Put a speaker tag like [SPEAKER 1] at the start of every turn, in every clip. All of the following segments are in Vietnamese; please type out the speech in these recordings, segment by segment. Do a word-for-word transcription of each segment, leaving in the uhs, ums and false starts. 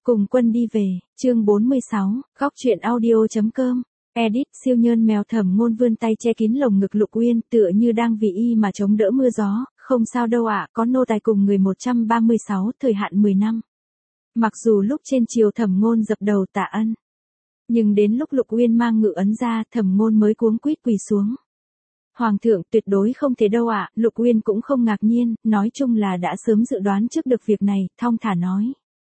[SPEAKER 1] Cùng quân đi về, chương bốn mươi sáu, góc truyện audio.com. Edit, siêu nhơn mèo Thẩm Ngôn vươn tay che kín lồng ngực Lục Uyên, tựa như đang vì y mà chống đỡ mưa gió, không sao đâu ạ, có nô tài cùng người một trăm ba mươi sáu, thời hạn mười năm. Mặc dù lúc trên chiều Thẩm Ngôn dập đầu tạ ân, nhưng đến lúc Lục Uyên mang ngự ấn ra, Thẩm Ngôn mới cuống quýt quỳ xuống. Hoàng thượng, tuyệt đối không thể đâu ạ, Lục Uyên cũng không ngạc nhiên, nói chung là đã sớm dự đoán trước được việc này, thong thả nói.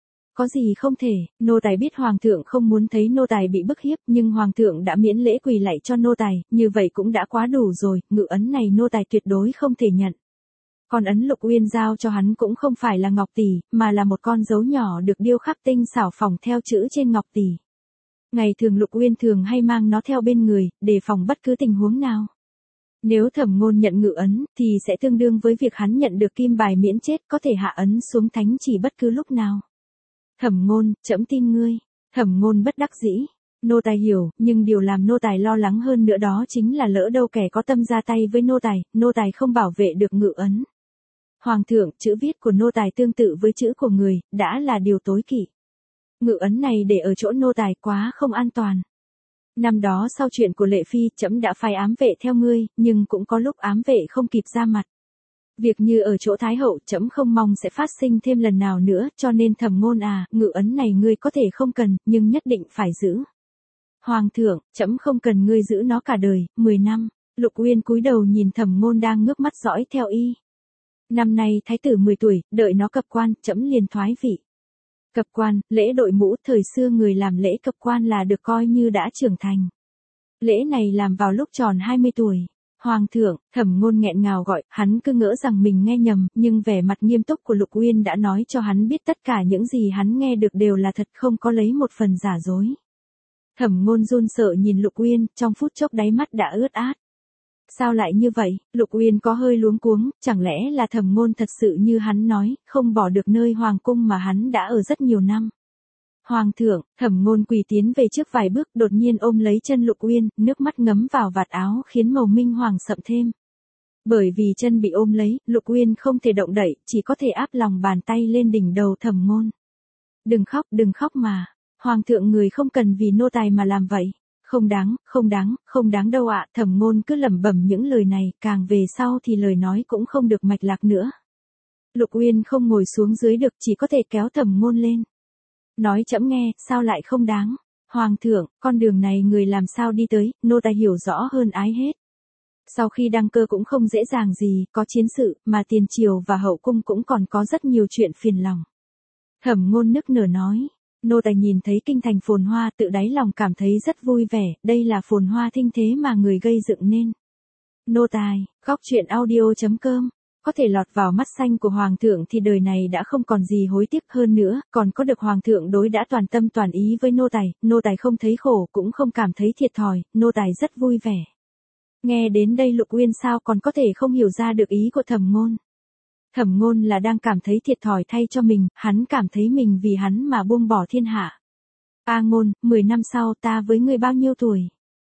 [SPEAKER 1] Có gì không thể, nô tài biết hoàng thượng không muốn thấy nô tài bị bức hiếp, nhưng hoàng thượng đã miễn lễ quỳ lạy cho nô tài, như vậy cũng đã quá đủ rồi, ngự ấn này nô tài tuyệt đối không thể nhận. Còn ấn Lục Uyên giao cho hắn cũng không phải là ngọc tỷ, mà là một con dấu nhỏ được điêu khắc tinh xảo phỏng theo chữ trên ngọc tỷ. Ngày thường Lục Uyên thường hay mang nó theo bên người, để phòng bất cứ tình huống nào. Nếu Thẩm Ngôn nhận ngự ấn, thì sẽ tương đương với việc hắn nhận được kim bài miễn chết, có thể hạ ấn xuống thánh chỉ bất cứ lúc nào. Thẩm Ngôn, trẫm tin ngươi. Thẩm Ngôn bất đắc dĩ. Nô tài hiểu, nhưng điều làm nô tài lo lắng hơn nữa đó chính là lỡ đâu kẻ có tâm ra tay với nô tài, nô tài không bảo vệ được ngự ấn. Hoàng thượng, chữ viết của nô tài tương tự với chữ của người, đã là điều tối kỵ. Ngự ấn này để ở chỗ nô tài quá không an toàn. Năm đó sau chuyện của Lệ Phi, trẫm đã phái ám vệ theo ngươi, nhưng cũng có lúc ám vệ không kịp ra mặt. Việc như ở chỗ Thái hậu, trẫm không mong sẽ phát sinh thêm lần nào nữa, cho nên Thẩm Ngôn à, ngự ấn này ngươi có thể không cần, nhưng nhất định phải giữ. Hoàng thượng, trẫm không cần ngươi giữ nó cả đời, mười năm. Lục Uyên cúi đầu nhìn Thẩm Ngôn đang ngước mắt dõi theo y. Năm nay thái tử mười tuổi, đợi nó cập quan, trẫm liền thoái vị. Cập quan, lễ đội mũ, thời xưa người làm lễ cập quan là được coi như đã trưởng thành. Lễ này làm vào lúc tròn hai mươi tuổi. Hoàng thượng, Thẩm Ngôn nghẹn ngào gọi, hắn cứ ngỡ rằng mình nghe nhầm, nhưng vẻ mặt nghiêm túc của Lục Uyên đã nói cho hắn biết tất cả những gì hắn nghe được đều là thật, không có lấy một phần giả dối. Thẩm Ngôn run sợ nhìn Lục Uyên, trong phút chốc đáy mắt đã ướt át. Sao lại như vậy? Lục Uyên có hơi luống cuống, chẳng lẽ là Thẩm Ngôn thật sự như hắn nói, không bỏ được nơi hoàng cung mà hắn đã ở rất nhiều năm. Hoàng thượng, Thẩm Ngôn quỳ tiến về trước vài bước, đột nhiên ôm lấy chân Lục Uyên, nước mắt ngấm vào vạt áo khiến màu minh hoàng sậm thêm. Bởi vì chân bị ôm lấy, Lục Uyên không thể động đậy, chỉ có thể áp lòng bàn tay lên đỉnh đầu Thẩm Ngôn. Đừng khóc, đừng khóc mà. Hoàng thượng người không cần vì nô tài mà làm vậy. Không đáng, không đáng, không đáng đâu ạ. Thẩm Ngôn cứ lẩm bẩm những lời này, càng về sau thì lời nói cũng không được mạch lạc nữa. Lục Uyên không ngồi xuống dưới được, chỉ có thể kéo Thẩm Ngôn lên. Nói trẫm nghe, sao lại không đáng? Hoàng thượng, con đường này người làm sao đi tới, nô tài hiểu rõ hơn ái hết. Sau khi đăng cơ cũng không dễ dàng gì, có chiến sự, mà tiền triều và hậu cung cũng còn có rất nhiều chuyện phiền lòng. Thẩm Ngôn nức nở nói, nô tài nhìn thấy kinh thành phồn hoa, tự đáy lòng cảm thấy rất vui vẻ, đây là phồn hoa thinh thế mà người gây dựng nên. Nô tài, góc truyện audio.com. Có thể lọt vào mắt xanh của hoàng thượng thì đời này đã không còn gì hối tiếc hơn nữa, còn có được hoàng thượng đối đã toàn tâm toàn ý với nô tài, nô tài không thấy khổ cũng không cảm thấy thiệt thòi, nô tài rất vui vẻ. Nghe đến đây Lục Uyên sao còn có thể không hiểu ra được ý của Thẩm Ngôn. Thẩm Ngôn là đang cảm thấy thiệt thòi thay cho mình, hắn cảm thấy mình vì hắn mà buông bỏ thiên hạ. A Ngôn, mười năm sau ta với ngươi bao nhiêu tuổi?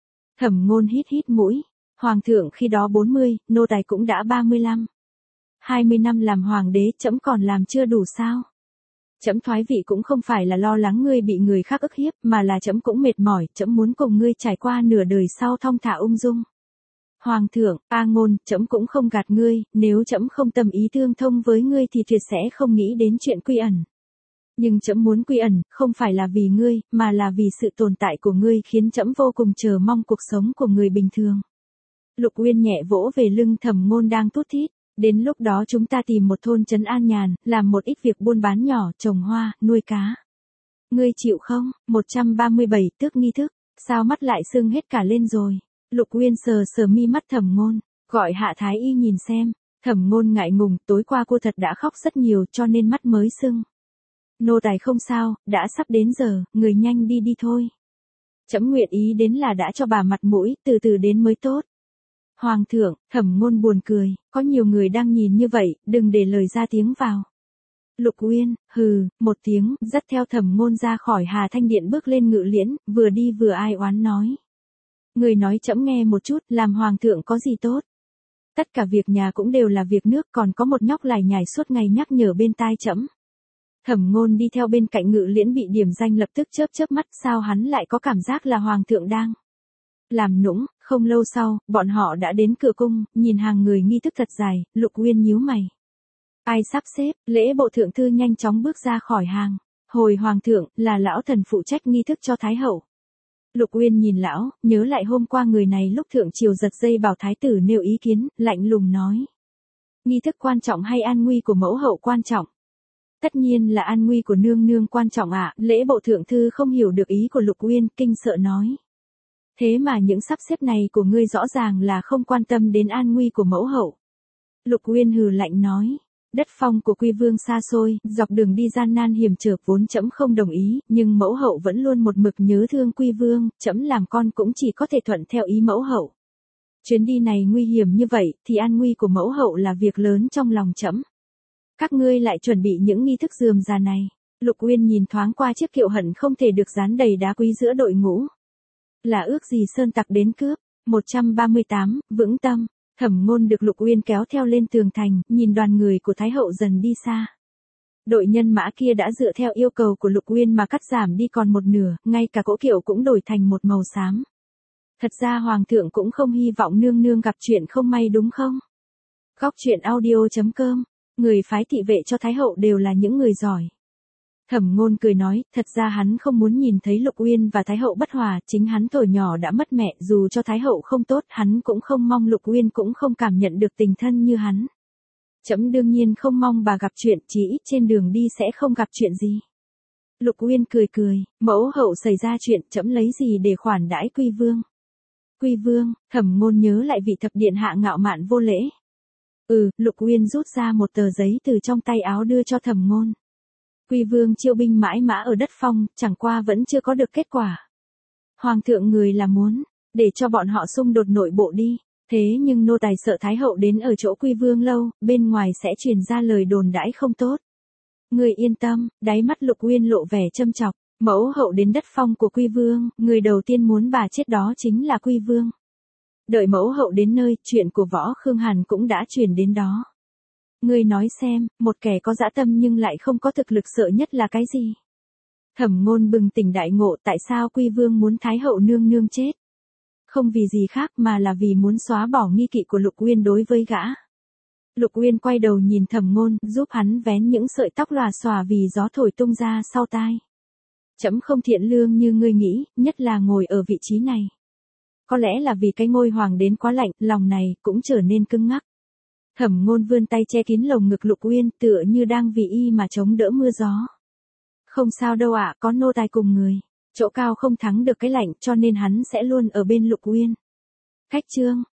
[SPEAKER 1] Thẩm Ngôn hít hít mũi, hoàng thượng khi đó bốn mươi, nô tài cũng đã ba mươi lăm. hai mươi năm làm hoàng đế, trẫm còn làm chưa đủ sao? Trẫm thoái vị cũng không phải là lo lắng ngươi bị người khác ức hiếp, mà là trẫm cũng mệt mỏi, trẫm muốn cùng ngươi trải qua nửa đời sau thong thả ung dung. Hoàng thượng, A Ngôn, trẫm cũng không gạt ngươi, nếu trẫm không tâm ý tương thông với ngươi thì tuyệt sẽ không nghĩ đến chuyện quy ẩn. Nhưng trẫm muốn quy ẩn, không phải là vì ngươi, mà là vì sự tồn tại của ngươi khiến trẫm vô cùng chờ mong cuộc sống của người bình thường. Lục Uyên nhẹ vỗ về lưng Thẩm Ngôn đang thút thít. Đến lúc đó chúng ta tìm một thôn trấn an nhàn, làm một ít việc buôn bán nhỏ, trồng hoa, nuôi cá. Ngươi chịu không? một trăm ba mươi bảy tước nghi thức, sao mắt lại sưng hết cả lên rồi? Lục Uyên sờ sờ mi mắt Thẩm Ngôn, gọi Hạ Thái Y nhìn xem. Thẩm Ngôn ngại ngùng, tối qua cô thật đã khóc rất nhiều cho nên mắt mới sưng. Nô tài không sao, đã sắp đến giờ, người nhanh đi đi thôi. Trẫm nguyện ý đến là đã cho bà mặt mũi, từ từ đến mới tốt. Hoàng thượng, Thẩm Ngôn buồn cười, có nhiều người đang nhìn như vậy, đừng để lời ra tiếng vào. Lục Uyên, hừ, một tiếng, dắt theo Thẩm Ngôn ra khỏi Hà Thanh Điện bước lên ngự liễn, vừa đi vừa ai oán nói. Người nói trẫm nghe một chút, làm hoàng thượng có gì tốt. Tất cả việc nhà cũng đều là việc nước, còn có một nhóc lải nhải suốt ngày nhắc nhở bên tai trẫm. Thẩm Ngôn đi theo bên cạnh Ngự Liễn bị điểm danh lập tức chớp chớp mắt, sao hắn lại có cảm giác là hoàng thượng đang làm nũng. Không lâu sau, bọn họ đã đến cửa cung, nhìn hàng người nghi thức thật dài, Lục Uyên nhíu mày. Ai sắp xếp? Lễ bộ thượng thư nhanh chóng bước ra khỏi hàng. Hồi hoàng thượng, là lão thần phụ trách nghi thức cho thái hậu. Lục Uyên nhìn lão, nhớ lại hôm qua người này lúc thượng triều giật dây bảo thái tử nêu ý kiến, lạnh lùng nói. Nghi thức quan trọng hay an nguy của mẫu hậu quan trọng? Tất nhiên là an nguy của nương nương quan trọng ạ. Lễ bộ thượng thư không hiểu được ý của Lục Uyên, kinh sợ nói. Thế mà những sắp xếp này của ngươi rõ ràng là không quan tâm đến an nguy của mẫu hậu. Lục Uyên hừ lạnh nói. Đất phong của Quy Vương xa xôi, dọc đường đi gian nan hiểm trở, vốn trẫm không đồng ý, nhưng mẫu hậu vẫn luôn một mực nhớ thương Quy Vương, trẫm làm con cũng chỉ có thể thuận theo ý mẫu hậu. Chuyến đi này nguy hiểm như vậy, thì an nguy của mẫu hậu là việc lớn trong lòng trẫm. Các ngươi lại chuẩn bị những nghi thức rườm rà này. Lục Uyên nhìn thoáng qua chiếc kiệu hận không thể được dán đầy đá quý giữa đội ngũ. Là ước gì sơn tặc đến cướp. một trăm ba mươi tám, vững tâm. Thẩm Ngôn được Lục Uyên kéo theo lên tường thành, nhìn đoàn người của Thái hậu dần đi xa. Đội nhân mã kia đã dựa theo yêu cầu của Lục Uyên mà cắt giảm đi còn một nửa, ngay cả cỗ kiệu cũng đổi thành một màu xám. Thật ra hoàng thượng cũng không hy vọng nương nương gặp chuyện không may đúng không? Góc truyện audio chấm com. Người phái thị vệ cho Thái hậu đều là những người giỏi. Thẩm Ngôn cười nói, thật ra hắn không muốn nhìn thấy Lục Uyên và Thái hậu bất hòa, chính hắn tuổi nhỏ đã mất mẹ, dù cho Thái hậu không tốt, hắn cũng không mong Lục Uyên cũng không cảm nhận được tình thân như hắn. Trẫm đương nhiên không mong bà gặp chuyện, chỉ ít trên đường đi sẽ không gặp chuyện gì. Lục Uyên cười cười, mẫu hậu xảy ra chuyện, trẫm lấy gì để khoản đãi Quy Vương? Quy Vương? Thẩm Ngôn nhớ lại vị thập điện hạ ngạo mạn vô lễ. Ừ, Lục Uyên rút ra một tờ giấy từ trong tay áo đưa cho Thẩm Ngôn. Quy Vương chiêu binh mãi mã ở đất phong, chẳng qua vẫn chưa có được kết quả. Hoàng thượng người là muốn, để cho bọn họ xung đột nội bộ đi. Thế nhưng nô tài sợ Thái hậu đến ở chỗ Quy Vương lâu, bên ngoài sẽ truyền ra lời đồn đãi không tốt. Người yên tâm, đáy mắt Lục Uyên lộ vẻ châm chọc. Mẫu hậu đến đất phong của Quy Vương, người đầu tiên muốn bà chết đó chính là Quy Vương. Đợi mẫu hậu đến nơi, chuyện của Võ Khương Hàn cũng đã truyền đến đó. Ngươi nói xem, một kẻ có dã tâm nhưng lại không có thực lực sợ nhất là cái gì? Thẩm Ngôn bừng tỉnh đại ngộ, tại sao Quy Vương muốn Thái hậu nương nương chết? Không vì gì khác mà là vì muốn xóa bỏ nghi kỵ của Lục Uyên đối với gã. Lục Uyên quay đầu nhìn Thẩm Ngôn, giúp hắn vén những sợi tóc lòa xòa vì gió thổi tung ra sau tai. Trẫm không thiện lương như ngươi nghĩ, nhất là ngồi ở vị trí này. Có lẽ là vì cái ngôi hoàng đến quá lạnh, lòng này cũng trở nên cứng ngắc. Thẩm Ngôn vươn tay che kín lồng ngực Lục Uyên, tựa như đang vì y mà chống đỡ mưa gió. Không sao đâu ạ, có nô tài cùng người. Chỗ cao không thắng được cái lạnh, cho nên hắn sẽ luôn ở bên Lục Uyên. Cách chương